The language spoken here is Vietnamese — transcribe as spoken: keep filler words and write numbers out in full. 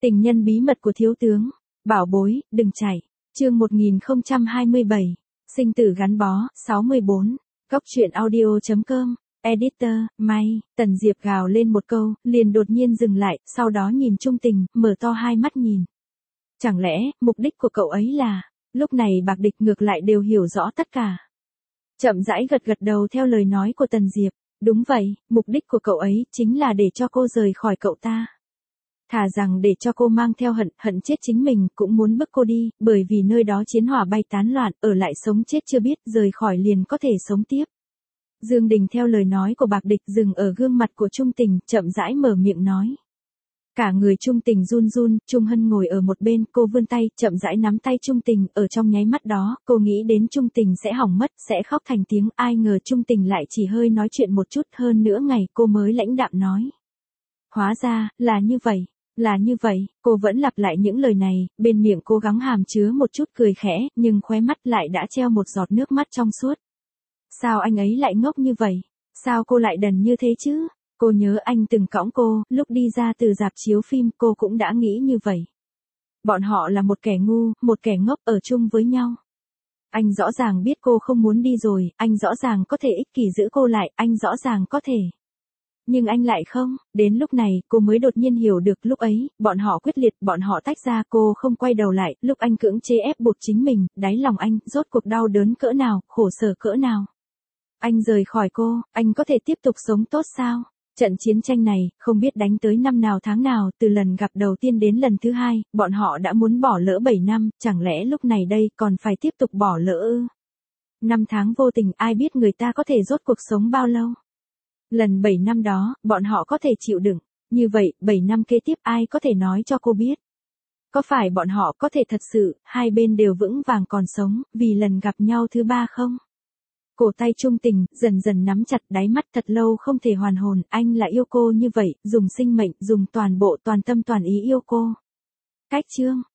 Tình nhân bí mật của thiếu tướng. Bảo bối, đừng chạy. Chương một nghìn không trăm hai mươi bảy. Sinh tử gắn bó. sáu mươi bốn. Góc truyện audio chấm com. Editor, May. Tần Diệp gào lên một câu, liền đột nhiên dừng lại, sau đó nhìn Trung Tình, mở to hai mắt nhìn. Chẳng lẽ, mục đích của cậu ấy là... Lúc này Bạc Địch ngược lại đều hiểu rõ tất cả. Chậm rãi gật gật đầu theo lời nói của Tần Diệp. Đúng vậy, mục đích của cậu ấy chính là để cho cô rời khỏi cậu ta. Thà rằng để cho cô mang theo hận, hận chết chính mình, cũng muốn bức cô đi, bởi vì nơi đó chiến hỏa bay tán loạn, ở lại sống chết chưa biết, rời khỏi liền có thể sống tiếp. Dương Đình theo lời nói của Bạc Địch dừng ở gương mặt của Trung Tình, chậm rãi mở miệng nói. Cả người Trung Tình run run, Trung Hân ngồi ở một bên, cô vươn tay, chậm rãi nắm tay Trung Tình, ở trong nháy mắt đó, cô nghĩ đến Trung Tình sẽ hỏng mất, sẽ khóc thành tiếng, ai ngờ Trung Tình lại chỉ hơi nói chuyện một chút, hơn nữa ngày, cô mới lãnh đạm nói. Hóa ra, là như vậy, là như vậy, cô vẫn lặp lại những lời này, bên miệng cố gắng hàm chứa một chút cười khẽ, nhưng khóe mắt lại đã treo một giọt nước mắt trong suốt. Sao anh ấy lại ngốc như vậy? Sao cô lại đần như thế chứ? Cô nhớ anh từng cõng cô, lúc đi ra từ rạp chiếu phim cô cũng đã nghĩ như vậy. Bọn họ là một kẻ ngu, một kẻ ngốc ở chung với nhau. Anh rõ ràng biết cô không muốn đi rồi, anh rõ ràng có thể ích kỷ giữ cô lại, anh rõ ràng có thể. Nhưng anh lại không, đến lúc này cô mới đột nhiên hiểu được lúc ấy, bọn họ quyết liệt, bọn họ tách ra, cô không quay đầu lại, lúc anh cưỡng chế ép buộc chính mình, đáy lòng anh, rốt cuộc đau đớn cỡ nào, khổ sở cỡ nào. Anh rời khỏi cô, anh có thể tiếp tục sống tốt sao? Trận chiến tranh này, không biết đánh tới năm nào tháng nào, từ lần gặp đầu tiên đến lần thứ hai, bọn họ đã muốn bỏ lỡ bảy năm, chẳng lẽ lúc này đây còn phải tiếp tục bỏ lỡ ư? Năm tháng vô tình, ai biết người ta có thể rốt cuộc sống bao lâu? Lần bảy năm đó, bọn họ có thể chịu đựng, như vậy, bảy năm kế tiếp ai có thể nói cho cô biết? Có phải bọn họ có thể thật sự, hai bên đều vững vàng còn sống, vì lần gặp nhau thứ ba không? Cổ tay Trung Tình, dần dần nắm chặt, đáy mắt thật lâu không thể hoàn hồn, anh là yêu cô như vậy, dùng sinh mệnh, dùng toàn bộ toàn tâm toàn ý yêu cô. Cách chương,